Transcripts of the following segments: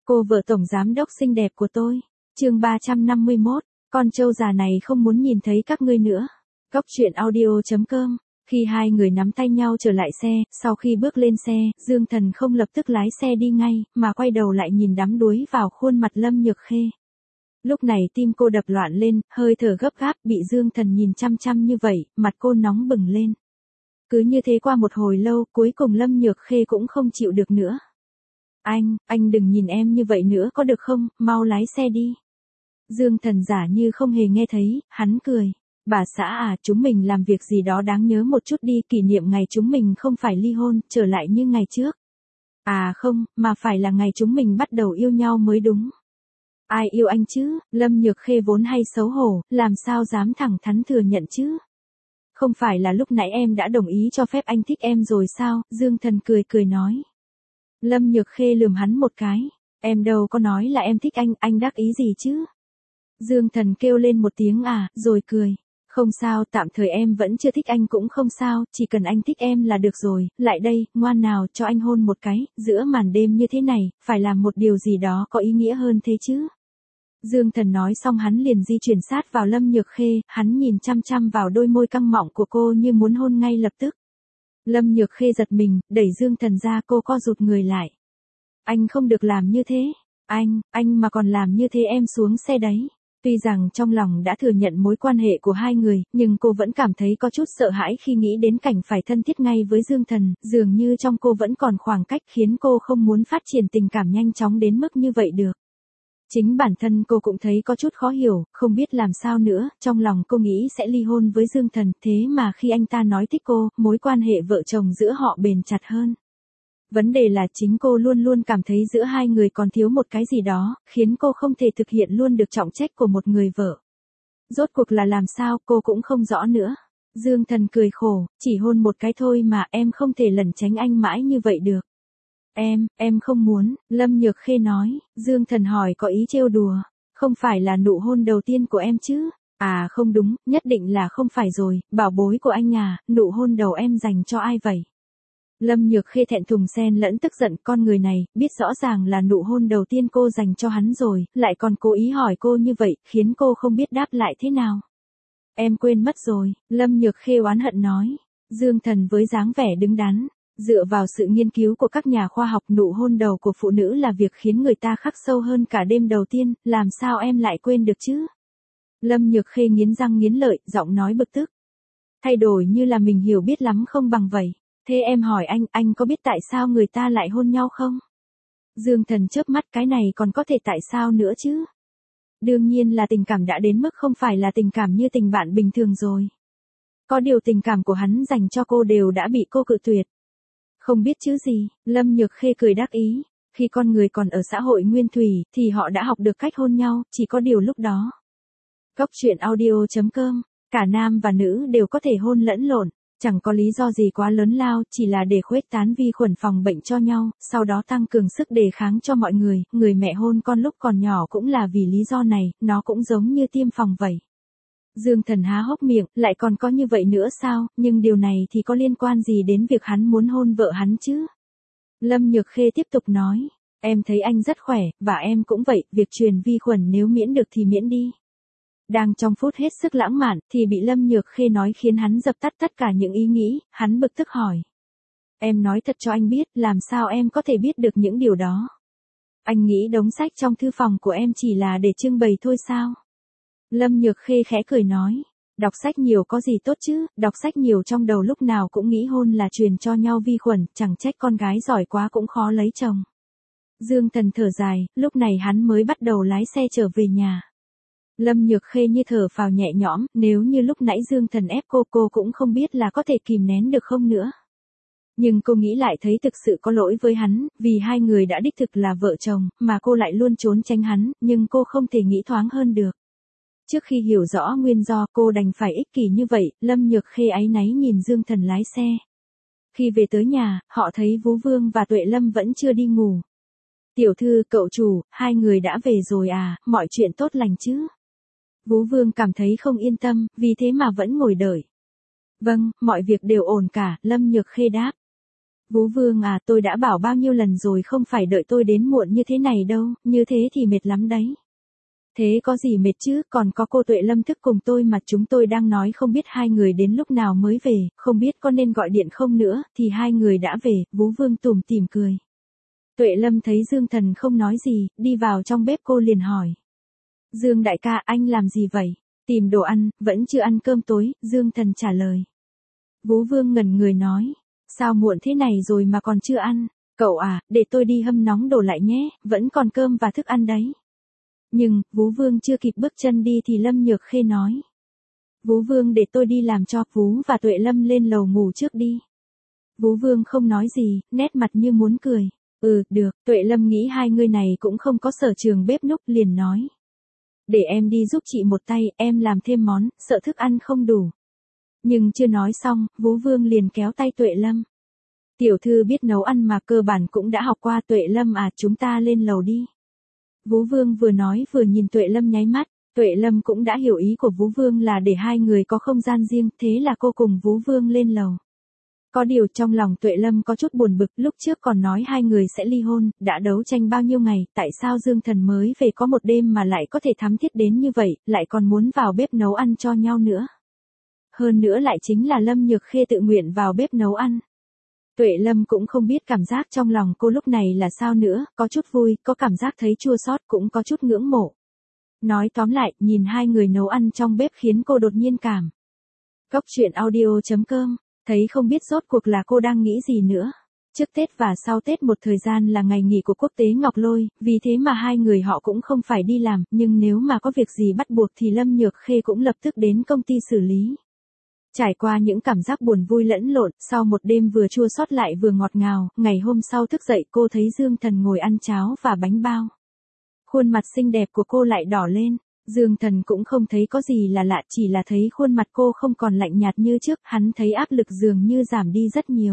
Cô vợ tổng giám đốc xinh đẹp của tôi. Chương 351, con trâu già này không muốn nhìn thấy các ngươi nữa. Góc truyện audio.com. Khi hai người nắm tay nhau trở lại xe, sau khi bước lên xe, Dương Thần không lập tức lái xe đi ngay, mà quay đầu lại nhìn đắm đuối vào khuôn mặt Lâm Nhược Khê. Lúc này tim cô đập loạn lên, hơi thở gấp gáp, bị Dương Thần nhìn chăm chăm như vậy, mặt cô nóng bừng lên. Cứ như thế qua một hồi lâu, cuối cùng Lâm Nhược Khê cũng không chịu được nữa. Anh đừng nhìn em như vậy nữa có được không, mau lái xe đi. Dương Thần giả như không hề nghe thấy, hắn cười. Bà xã à, chúng mình làm việc gì đó đáng nhớ một chút đi, kỷ niệm ngày chúng mình không phải ly hôn, trở lại như ngày trước. À không, mà phải là ngày chúng mình bắt đầu yêu nhau mới đúng. Ai yêu anh chứ, Lâm Nhược Khê vốn hay xấu hổ, làm sao dám thẳng thắn thừa nhận chứ. Không phải là lúc nãy em đã đồng ý cho phép anh thích em rồi sao, Dương Thần cười nói. Lâm Nhược Khê lườm hắn một cái, em đâu có nói là em thích anh đắc ý gì chứ. Dương Thần kêu lên một tiếng rồi cười. Không sao, tạm thời em vẫn chưa thích anh cũng không sao, chỉ cần anh thích em là được rồi, lại đây, ngoan nào, cho anh hôn một cái, giữa màn đêm như thế này, phải làm một điều gì đó có ý nghĩa hơn thế chứ. Dương Thần nói xong hắn liền di chuyển sát vào Lâm Nhược Khê, hắn nhìn chăm chăm vào đôi môi căng mọng của cô như muốn hôn ngay lập tức. Lâm Nhược Khê giật mình, đẩy Dương Thần ra, cô co rụt người lại. Anh không được làm như thế, anh mà còn làm như thế em xuống xe đấy. Tuy rằng trong lòng đã thừa nhận mối quan hệ của hai người, nhưng cô vẫn cảm thấy có chút sợ hãi khi nghĩ đến cảnh phải thân thiết ngay với Dương Thần, dường như trong cô vẫn còn khoảng cách khiến cô không muốn phát triển tình cảm nhanh chóng đến mức như vậy được. Chính bản thân cô cũng thấy có chút khó hiểu, không biết làm sao nữa, trong lòng cô nghĩ sẽ ly hôn với Dương Thần, thế mà khi anh ta nói thích cô, mối quan hệ vợ chồng giữa họ bền chặt hơn. Vấn đề là chính cô luôn luôn cảm thấy giữa hai người còn thiếu một cái gì đó, khiến cô không thể thực hiện luôn được trọng trách của một người vợ. Rốt cuộc là làm sao cô cũng không rõ nữa. Dương Thần cười khổ, chỉ hôn một cái thôi mà em không thể lẩn tránh anh mãi như vậy được. Em không muốn, Lâm Nhược Khê nói. Dương Thần hỏi có ý trêu đùa, không phải là nụ hôn đầu tiên của em chứ? À không đúng, nhất định là không phải rồi, bảo bối của anh à, nụ hôn đầu em dành cho ai vậy? Lâm Nhược Khê thẹn thùng xen lẫn tức giận, con người này, biết rõ ràng là nụ hôn đầu tiên cô dành cho hắn rồi, lại còn cố ý hỏi cô như vậy, khiến cô không biết đáp lại thế nào. Em quên mất rồi, Lâm Nhược Khê oán hận nói. Dương Thần với dáng vẻ đứng đắn, dựa vào sự nghiên cứu của các nhà khoa học, nụ hôn đầu của phụ nữ là việc khiến người ta khắc sâu hơn cả đêm đầu tiên, làm sao em lại quên được chứ? Lâm Nhược Khê nghiến răng nghiến lợi, giọng nói bực tức. Thay đổi như là mình hiểu biết lắm không bằng vậy. Thế em hỏi anh có biết tại sao người ta lại hôn nhau không? Dương Thần chớp mắt, cái này còn có thể tại sao nữa chứ? Đương nhiên là tình cảm đã đến mức không phải là tình cảm như tình bạn bình thường rồi. Có điều tình cảm của hắn dành cho cô đều đã bị cô cự tuyệt. Không biết chứ gì, Lâm Nhược Khê cười đắc ý. Khi con người còn ở xã hội nguyên thủy, thì họ đã học được cách hôn nhau, chỉ có điều lúc đó. Góc truyện audio.com, cả nam và nữ đều có thể hôn lẫn lộn. Chẳng có lý do gì quá lớn lao, chỉ là để khuếch tán vi khuẩn phòng bệnh cho nhau, sau đó tăng cường sức đề kháng cho mọi người. Người mẹ hôn con lúc còn nhỏ cũng là vì lý do này, nó cũng giống như tiêm phòng vậy. Dương Thần há hốc miệng, lại còn có như vậy nữa sao, nhưng điều này thì có liên quan gì đến việc hắn muốn hôn vợ hắn chứ? Lâm Nhược Khê tiếp tục nói, em thấy anh rất khỏe, và em cũng vậy, việc truyền vi khuẩn nếu miễn được thì miễn đi. Đang trong phút hết sức lãng mạn, thì bị Lâm Nhược Khê nói khiến hắn dập tắt tất cả những ý nghĩ, hắn bực tức hỏi. Em nói thật cho anh biết, làm sao em có thể biết được những điều đó? Anh nghĩ đống sách trong thư phòng của em chỉ là để trưng bày thôi sao? Lâm Nhược Khê khẽ cười nói, đọc sách nhiều có gì tốt chứ, đọc sách nhiều trong đầu lúc nào cũng nghĩ hôn là truyền cho nhau vi khuẩn, chẳng trách con gái giỏi quá cũng khó lấy chồng. Dương Thần thở dài, lúc này hắn mới bắt đầu lái xe trở về nhà. Lâm Nhược Khê như thở phào nhẹ nhõm, nếu như lúc nãy Dương Thần ép cô cũng không biết là có thể kìm nén được không nữa. Nhưng cô nghĩ lại thấy thực sự có lỗi với hắn, vì hai người đã đích thực là vợ chồng, mà cô lại luôn trốn tránh hắn, nhưng cô không thể nghĩ thoáng hơn được. Trước khi hiểu rõ nguyên do, cô đành phải ích kỷ như vậy. Lâm Nhược Khê áy náy nhìn Dương Thần lái xe. Khi về tới nhà, họ thấy Vũ Vương và Tuệ Lâm vẫn chưa đi ngủ. Tiểu thư, cậu chủ, hai người đã về rồi à, mọi chuyện tốt lành chứ? Vũ Vương cảm thấy không yên tâm, vì thế mà vẫn ngồi đợi. Vâng, mọi việc đều ổn cả, Lâm Nhược Khê đáp. Vú Vương à, tôi đã bảo bao nhiêu lần rồi không phải đợi tôi đến muộn như thế này đâu, như thế thì mệt lắm đấy. Thế có gì mệt chứ, còn có cô Tuệ Lâm thức cùng tôi mà chúng tôi đang nói không biết hai người đến lúc nào mới về, không biết có nên gọi điện không nữa, thì hai người đã về, Vú Vương tủm tỉm cười. Tuệ Lâm thấy Dương Thần không nói gì, đi vào trong bếp cô liền hỏi. Dương đại ca, anh làm gì vậy? Tìm đồ ăn, vẫn chưa ăn cơm tối, Dương Thần trả lời. Vú Vương ngẩn người nói. Sao muộn thế này rồi mà còn chưa ăn? Cậu à, để tôi đi hâm nóng đồ lại nhé, vẫn còn cơm và thức ăn đấy. Nhưng, Vú Vương chưa kịp bước chân đi thì Lâm Nhược Khê nói. Vú Vương để tôi đi làm cho Vú và Tuệ Lâm lên lầu ngủ trước đi. Vú Vương không nói gì, nét mặt như muốn cười. Được, Tuệ Lâm nghĩ hai người này cũng không có sở trường bếp núc liền nói. Để em đi giúp chị một tay, em làm thêm món, sợ thức ăn không đủ. Nhưng chưa nói xong, Vú Vương liền kéo tay Tuệ Lâm. Tiểu thư biết nấu ăn mà cơ bản cũng đã học qua. Tuệ Lâm à, chúng ta lên lầu đi. Vú Vương vừa nói vừa nhìn Tuệ Lâm nháy mắt. Tuệ Lâm cũng đã hiểu ý của Vú Vương là để hai người có không gian riêng, thế là cô cùng Vú Vương lên lầu. Có điều trong lòng Tuệ Lâm có chút buồn bực, lúc trước còn nói hai người sẽ ly hôn, đã đấu tranh bao nhiêu ngày, tại sao Dương Thần mới về có một đêm mà lại có thể thắm thiết đến như vậy, lại còn muốn vào bếp nấu ăn cho nhau nữa. Hơn nữa lại chính là Lâm Nhược Khê tự nguyện vào bếp nấu ăn. Tuệ Lâm cũng không biết cảm giác trong lòng cô lúc này là sao nữa, có chút vui, có cảm giác thấy chua xót, cũng có chút ngưỡng mộ. Nói tóm lại, nhìn hai người nấu ăn trong bếp khiến cô đột nhiên cảm. Góc truyện audio.com, thấy không biết rốt cuộc là cô đang nghĩ gì nữa. Trước Tết và sau Tết một thời gian là ngày nghỉ của Quốc tế Ngọc Lôi, vì thế mà hai người họ cũng không phải đi làm, nhưng nếu mà có việc gì bắt buộc thì Lâm Nhược Khê cũng lập tức đến công ty xử lý. Trải qua những cảm giác buồn vui lẫn lộn, sau một đêm vừa chua xót lại vừa ngọt ngào, ngày hôm sau thức dậy cô thấy Dương Thần ngồi ăn cháo và bánh bao. Khuôn mặt xinh đẹp của cô lại đỏ lên, Dương Thần cũng không thấy có gì là lạ, chỉ là thấy khuôn mặt cô không còn lạnh nhạt như trước, hắn thấy áp lực dường như giảm đi rất nhiều.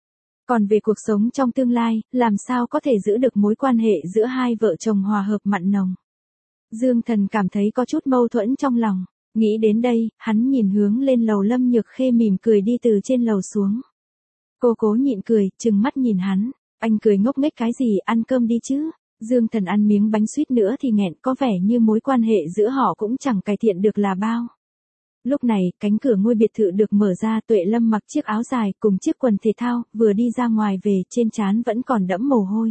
Còn về cuộc sống trong tương lai, làm sao có thể giữ được mối quan hệ giữa hai vợ chồng hòa hợp mặn nồng. Dương Thần cảm thấy có chút mâu thuẫn trong lòng. Nghĩ đến đây, hắn nhìn hướng lên lầu. Lâm Nhược Khê mỉm cười đi từ trên lầu xuống. Cô cố nhịn cười, trừng mắt nhìn hắn. Anh cười ngốc nghếch cái gì, ăn cơm đi chứ. Dương Thần ăn miếng bánh suýt nữa thì nghẹn, có vẻ như mối quan hệ giữa họ cũng chẳng cải thiện được là bao. Lúc này, cánh cửa ngôi biệt thự được mở ra, Tuệ Lâm mặc chiếc áo dài cùng chiếc quần thể thao, vừa đi ra ngoài về, trên trán vẫn còn đẫm mồ hôi.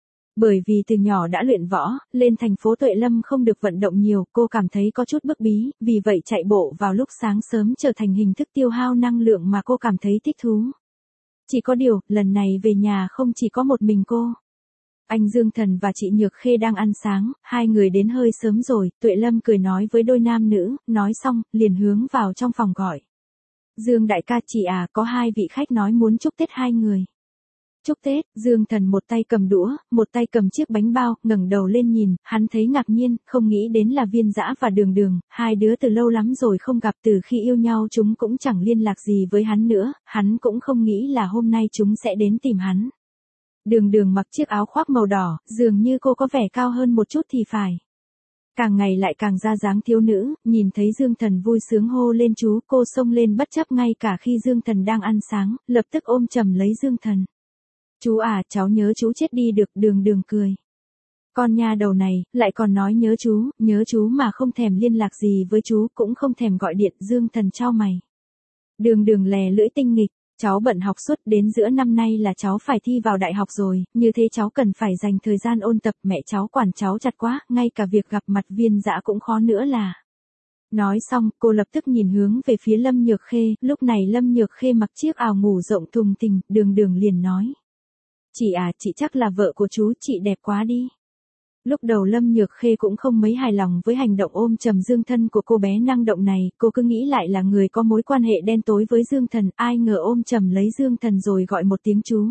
Bởi vì từ nhỏ đã luyện võ, lên thành phố Tuệ Lâm không được vận động nhiều, cô cảm thấy có chút bức bí, vì vậy chạy bộ vào lúc sáng sớm trở thành hình thức tiêu hao năng lượng mà cô cảm thấy thích thú. Chỉ có điều, lần này về nhà không chỉ có một mình cô. Anh Dương Thần và chị Nhược Khê đang ăn sáng, hai người đến hơi sớm rồi, Tuệ Lâm cười nói với đôi nam nữ, nói xong, liền hướng vào trong phòng gọi. Dương đại ca, chị à, có hai vị khách nói muốn chúc Tết hai người. Chúc Tết, Dương Thần một tay cầm đũa, một tay cầm chiếc bánh bao, ngẩng đầu lên nhìn, hắn thấy ngạc nhiên, không nghĩ đến là Viên Dã và Đường Đường, hai đứa từ lâu lắm rồi không gặp, từ khi yêu nhau chúng cũng chẳng liên lạc gì với hắn nữa, hắn cũng không nghĩ là hôm nay chúng sẽ đến tìm hắn. Đường Đường mặc chiếc áo khoác màu đỏ, dường như cô có vẻ cao hơn một chút thì phải. Càng ngày lại càng ra dáng thiếu nữ, nhìn thấy Dương Thần vui sướng hô lên chú, cô xông lên bất chấp ngay cả khi Dương Thần đang ăn sáng, lập tức ôm chầm lấy Dương Thần. Chú à, cháu nhớ chú chết đi được. Đường Đường cười. Con nha đầu này, lại còn nói nhớ chú mà không thèm liên lạc gì với chú, cũng không thèm gọi điện. Dương Thần chau mày. Đường Đường lè lưỡi tinh nghịch, cháu bận học suốt, đến giữa năm nay là cháu phải thi vào đại học rồi, như thế cháu cần phải dành thời gian ôn tập, mẹ cháu quản cháu chặt quá, ngay cả việc gặp mặt Viên Dã cũng khó nữa là. Nói xong, cô lập tức nhìn hướng về phía Lâm Nhược Khê, lúc này Lâm Nhược Khê mặc chiếc áo ngủ rộng thùng thình, Đường Đường liền nói. Chị à, chị chắc là vợ của chú, chị đẹp quá đi. Lúc đầu Lâm Nhược Khê cũng không mấy hài lòng với hành động ôm chầm Dương Thân của cô bé năng động này, cô cứ nghĩ lại là người có mối quan hệ đen tối với Dương Thần, ai ngờ ôm chầm lấy Dương Thần rồi gọi một tiếng chú.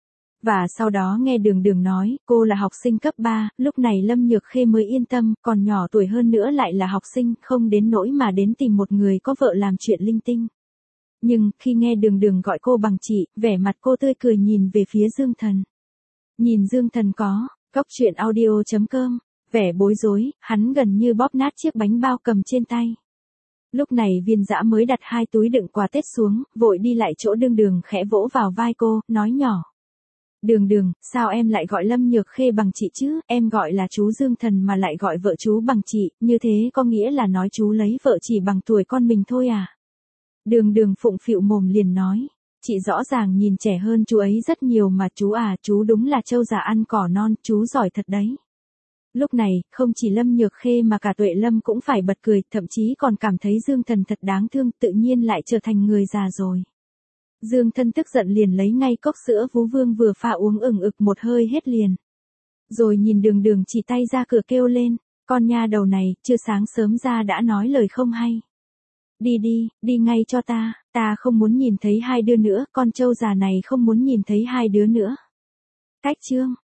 Và sau đó nghe Đường Đường nói, cô là học sinh cấp 3, lúc này Lâm Nhược Khê mới yên tâm, còn nhỏ tuổi hơn nữa lại là học sinh, không đến nỗi mà đến tìm một người có vợ làm chuyện linh tinh. Nhưng, khi nghe Đường Đường gọi cô bằng chị, vẻ mặt cô tươi cười nhìn về phía Dương Thần. Nhìn Dương Thần có, góc truyện audio.com, vẻ bối rối, hắn gần như bóp nát chiếc bánh bao cầm trên tay. Lúc này Viên Dã mới đặt hai túi đựng quà Tết xuống, vội đi lại chỗ Đường Đường khẽ vỗ vào vai cô, nói nhỏ. Đường đường, sao em lại gọi Lâm Nhược Khê bằng chị chứ, em gọi là chú Dương Thần mà lại gọi vợ chú bằng chị, như thế có nghĩa là nói chú lấy vợ chỉ bằng tuổi con mình thôi à? Đường đường phụng phịu mồm liền nói, chị rõ ràng nhìn trẻ hơn chú ấy rất nhiều mà chú à, chú đúng là trâu già ăn cỏ non, chú giỏi thật đấy. Lúc này, không chỉ Lâm Nhược Khê mà cả Tuệ Lâm cũng phải bật cười, thậm chí còn cảm thấy Dương Thần thật đáng thương, tự nhiên lại trở thành người già rồi. Dương Thân tức giận liền lấy ngay cốc sữa Vú Vương vừa pha uống ừng ực một hơi hết liền. Rồi nhìn đường đường chỉ tay ra cửa kêu lên, con nha đầu này, chưa sáng sớm ra đã nói lời không hay. Đi đi, đi ngay cho ta không muốn nhìn thấy hai đứa nữa, con trâu già này không muốn nhìn thấy hai đứa nữa. Cách chương